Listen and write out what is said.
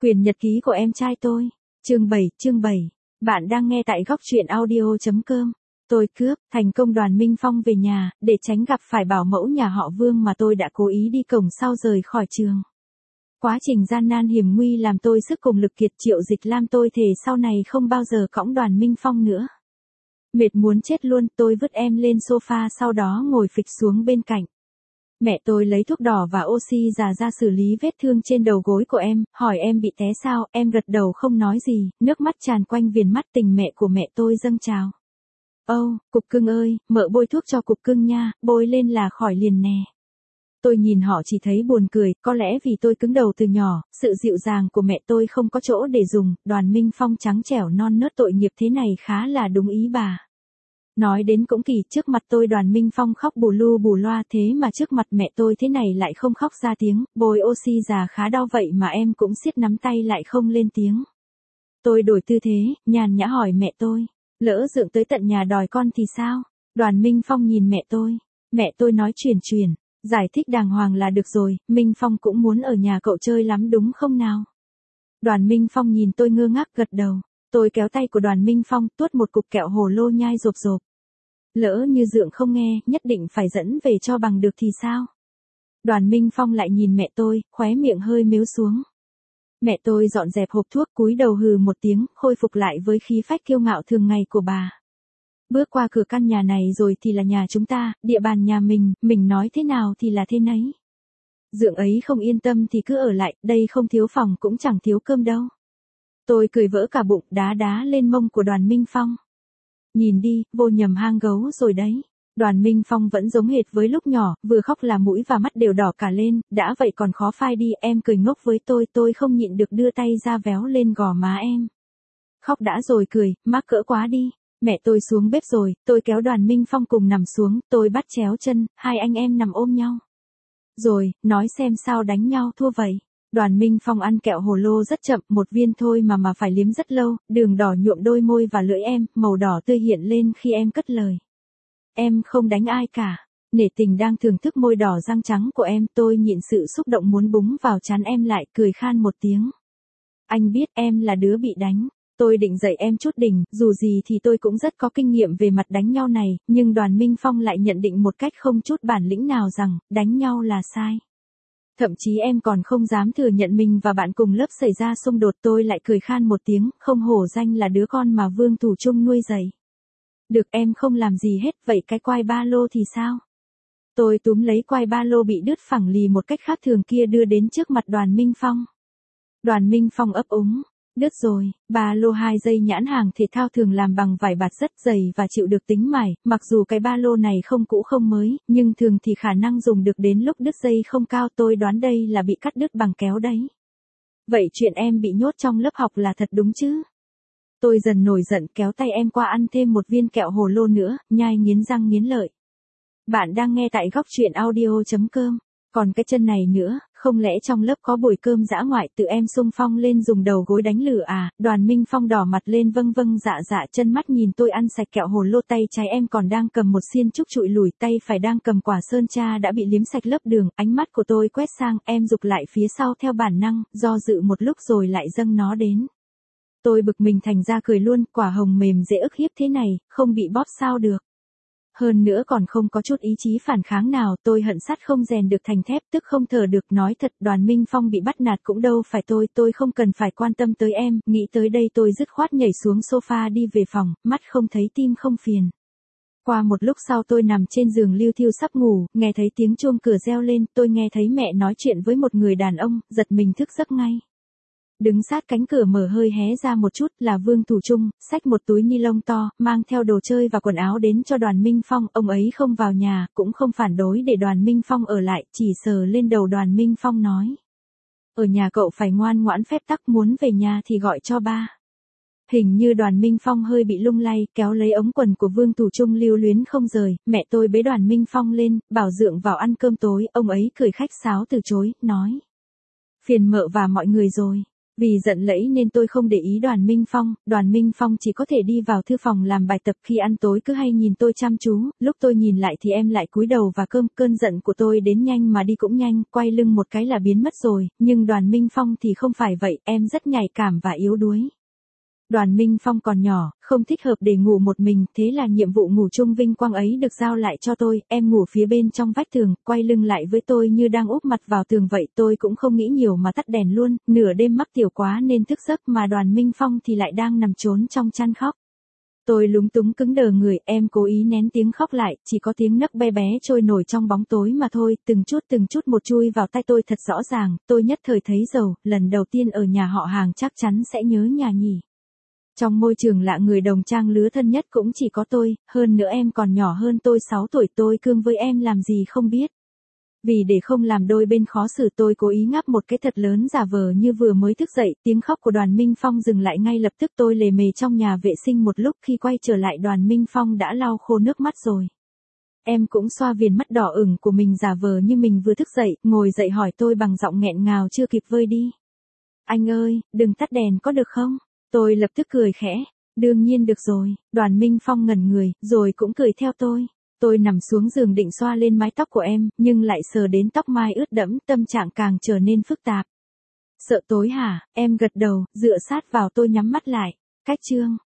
Quyền nhật ký của em trai tôi. Chương 7. Bạn đang nghe tại góc truyện audio.com. Tôi cướp, thành công Đoàn Minh Phong về nhà, để tránh gặp phải bảo mẫu nhà họ Vương mà tôi đã cố ý đi cổng sau rời khỏi trường. Quá trình gian nan hiểm nguy làm tôi sức cùng lực kiệt, Triệu Dịch Lam tôi thề sau này không bao giờ cõng Đoàn Minh Phong nữa. Mệt muốn chết luôn, tôi vứt em lên sofa sau đó ngồi phịch xuống bên cạnh. Mẹ tôi lấy thuốc đỏ và oxy già ra xử lý vết thương trên đầu gối của em, hỏi em bị té sao, em gật đầu không nói gì, nước mắt tràn quanh viền mắt, tình mẹ của mẹ tôi dâng trào. Cục cưng ơi, mợ bôi thuốc cho cục cưng nha, bôi lên là khỏi liền nè. Tôi nhìn họ chỉ thấy buồn cười, có lẽ vì tôi cứng đầu từ nhỏ, sự dịu dàng của mẹ tôi không có chỗ để dùng, Đoàn Minh Phong trắng trẻo non nớt tội nghiệp thế này khá là đúng ý bà. Nói đến cũng kỳ, trước mặt tôi Đoàn Minh Phong khóc bù lu bù loa, thế mà trước mặt mẹ tôi thế này lại không khóc ra tiếng, bôi oxy già khá đau vậy mà em cũng siết nắm tay lại không lên tiếng. Tôi đổi tư thế, nhàn nhã hỏi mẹ tôi, lỡ Dượng tới tận nhà đòi con thì sao? Đoàn Minh Phong nhìn mẹ tôi nói chuyển, giải thích đàng hoàng là được rồi, Minh Phong cũng muốn ở nhà cậu chơi lắm đúng không nào? Đoàn Minh Phong nhìn tôi ngơ ngác gật đầu. Tôi kéo tay của Đoàn Minh Phong, tuốt một cục kẹo hồ lô nhai rộp rộp. Lỡ như Dượng không nghe, nhất định phải dẫn về cho bằng được thì sao? Đoàn Minh Phong lại nhìn mẹ tôi, khóe miệng hơi mếu xuống. Mẹ tôi dọn dẹp hộp thuốc, cúi đầu hừ một tiếng, khôi phục lại với khí phách kiêu ngạo thường ngày của bà. Bước qua cửa căn nhà này rồi thì là nhà chúng ta, địa bàn nhà mình nói thế nào thì là thế nấy. Dượng ấy không yên tâm thì cứ ở lại, đây không thiếu phòng cũng chẳng thiếu cơm đâu. Tôi cười vỡ cả bụng, đá lên mông của Đoàn Minh Phong. Nhìn đi, vô nhầm hang gấu rồi đấy. Đoàn Minh Phong vẫn giống hệt với lúc nhỏ, vừa khóc là mũi và mắt đều đỏ cả lên, đã vậy còn khó phai đi, em cười ngốc với tôi không nhịn được đưa tay ra véo lên gò má em. Khóc đã rồi cười, mắc cỡ quá đi. Mẹ tôi xuống bếp rồi, tôi kéo Đoàn Minh Phong cùng nằm xuống, tôi bắt chéo chân, hai anh em nằm ôm nhau. Rồi, nói xem sao đánh nhau thua vậy. Đoàn Minh Phong ăn kẹo hồ lô rất chậm, một viên thôi mà phải liếm rất lâu, đường đỏ nhuộm đôi môi và lưỡi em, màu đỏ tươi hiện lên khi em cất lời. Em không đánh ai cả. Nể tình đang thưởng thức môi đỏ răng trắng của em, tôi nhịn sự xúc động muốn búng vào trán em lại, cười khan một tiếng. Anh biết em là đứa bị đánh. Tôi định dạy em chút đỉnh, dù gì thì tôi cũng rất có kinh nghiệm về mặt đánh nhau này, nhưng Đoàn Minh Phong lại nhận định một cách không chút bản lĩnh nào rằng, đánh nhau là sai. Thậm chí em còn không dám thừa nhận mình và bạn cùng lớp xảy ra xung đột, tôi lại cười khan một tiếng, không hổ danh là đứa con mà Vương Thủ Trung nuôi dạy. Được, em không làm gì hết, vậy cái quai ba lô thì sao? Tôi túm lấy quai ba lô bị đứt phẳng lì một cách khác thường kia đưa đến trước mặt Đoàn Minh Phong. Đoàn Minh Phong ấp úng. Đứt rồi, ba lô 2 dây nhãn hàng thể thao thường làm bằng vải bạt rất dày và chịu được tính mài, mặc dù cái ba lô này không cũ không mới, nhưng thường thì khả năng dùng được đến lúc đứt dây không cao, tôi đoán đây là bị cắt đứt bằng kéo đấy. Vậy chuyện em bị nhốt trong lớp học là thật đúng chứ? Tôi dần nổi giận kéo tay em qua ăn thêm một viên kẹo hồ lô nữa, nhai nghiến răng nghiến lợi. Bạn đang nghe tại góc truyện audio.com. Còn cái chân này nữa, không lẽ trong lớp có buổi cơm dã ngoại tự em xung phong lên dùng đầu gối đánh lửa à? Đoàn Minh Phong đỏ mặt lên vâng dạ chân mắt nhìn tôi ăn sạch kẹo hồ lô, tay trái em còn đang cầm một xiên trúc trụi lủi, tay phải đang cầm quả sơn tra đã bị liếm sạch lớp đường, ánh mắt của tôi quét sang, em rụt lại phía sau theo bản năng, do dự một lúc rồi lại dâng nó đến. Tôi bực mình thành ra cười luôn, quả hồng mềm dễ ức hiếp thế này, không bị bóp sao được. Hơn nữa còn không có chút ý chí phản kháng nào, tôi hận sắt không rèn được thành thép, tức không thở được. Nói thật, Đoàn Minh Phong bị bắt nạt cũng đâu phải tôi không cần phải quan tâm tới em, nghĩ tới đây tôi dứt khoát nhảy xuống sofa đi về phòng, mắt không thấy tim không phiền. Qua một lúc sau tôi nằm trên giường liu thiu sắp ngủ, nghe thấy tiếng chuông cửa reo lên, tôi nghe thấy mẹ nói chuyện với một người đàn ông, giật mình thức giấc ngay. Đứng sát cánh cửa mở hơi hé ra một chút là Vương Thủ Trung, xách một túi ni lông to, mang theo đồ chơi và quần áo đến cho Đoàn Minh Phong, ông ấy không vào nhà, cũng không phản đối để Đoàn Minh Phong ở lại, chỉ sờ lên đầu Đoàn Minh Phong nói. Ở nhà cậu phải ngoan ngoãn phép tắc, muốn về nhà thì gọi cho ba. Hình như Đoàn Minh Phong hơi bị lung lay, kéo lấy ống quần của Vương Thủ Trung lưu luyến không rời, mẹ tôi bế Đoàn Minh Phong lên, bảo Dượng vào ăn cơm tối, ông ấy cười khách sáo từ chối, nói. Phiền mợ và mọi người rồi. Vì giận lẫy nên tôi không để ý Đoàn Minh Phong chỉ có thể đi vào thư phòng làm bài tập, khi ăn tối cứ hay nhìn tôi chăm chú, lúc tôi nhìn lại thì em lại cúi đầu và cơn giận của tôi đến nhanh mà đi cũng nhanh, quay lưng một cái là biến mất rồi, nhưng Đoàn Minh Phong thì không phải vậy, em rất nhạy cảm và yếu đuối. Đoàn Minh Phong còn nhỏ, không thích hợp để ngủ một mình, thế là nhiệm vụ ngủ chung vinh quang ấy được giao lại cho tôi, em ngủ phía bên trong vách tường, quay lưng lại với tôi như đang úp mặt vào tường vậy, tôi cũng không nghĩ nhiều mà tắt đèn luôn, nửa đêm mắc tiểu quá nên thức giấc mà Đoàn Minh Phong thì lại đang nằm trốn trong chăn khóc. Tôi lúng túng cứng đờ người, em cố ý nén tiếng khóc lại, chỉ có tiếng nấc bé bé trôi nổi trong bóng tối mà thôi, từng chút một chui vào tai tôi thật rõ ràng, tôi nhất thời thấy rầu, lần đầu tiên ở nhà họ Hàng chắc chắn sẽ nhớ nhà nhỉ. Trong môi trường lạ người đồng trang lứa thân nhất cũng chỉ có tôi, hơn nữa em còn nhỏ hơn tôi 6 tuổi, tôi cương với em làm gì không biết. Vì để không làm đôi bên khó xử tôi cố ý ngáp một cái thật lớn giả vờ như vừa mới thức dậy, tiếng khóc của Đoàn Minh Phong dừng lại ngay lập tức, tôi lề mề trong nhà vệ sinh một lúc, khi quay trở lại Đoàn Minh Phong đã lau khô nước mắt rồi. Em cũng xoa viền mắt đỏ ửng của mình giả vờ như mình vừa thức dậy, ngồi dậy hỏi tôi bằng giọng nghẹn ngào chưa kịp vơi đi. Anh ơi, đừng tắt đèn có được không? Tôi lập tức cười khẽ, đương nhiên được rồi, Đoàn Minh Phong ngẩn người, rồi cũng cười theo tôi. Tôi nằm xuống giường định xoa lên mái tóc của em, nhưng lại sờ đến tóc mai ướt đẫm, tâm trạng càng trở nên phức tạp. Sợ tối hả? Em gật đầu, dựa sát vào tôi nhắm mắt lại. Cách chương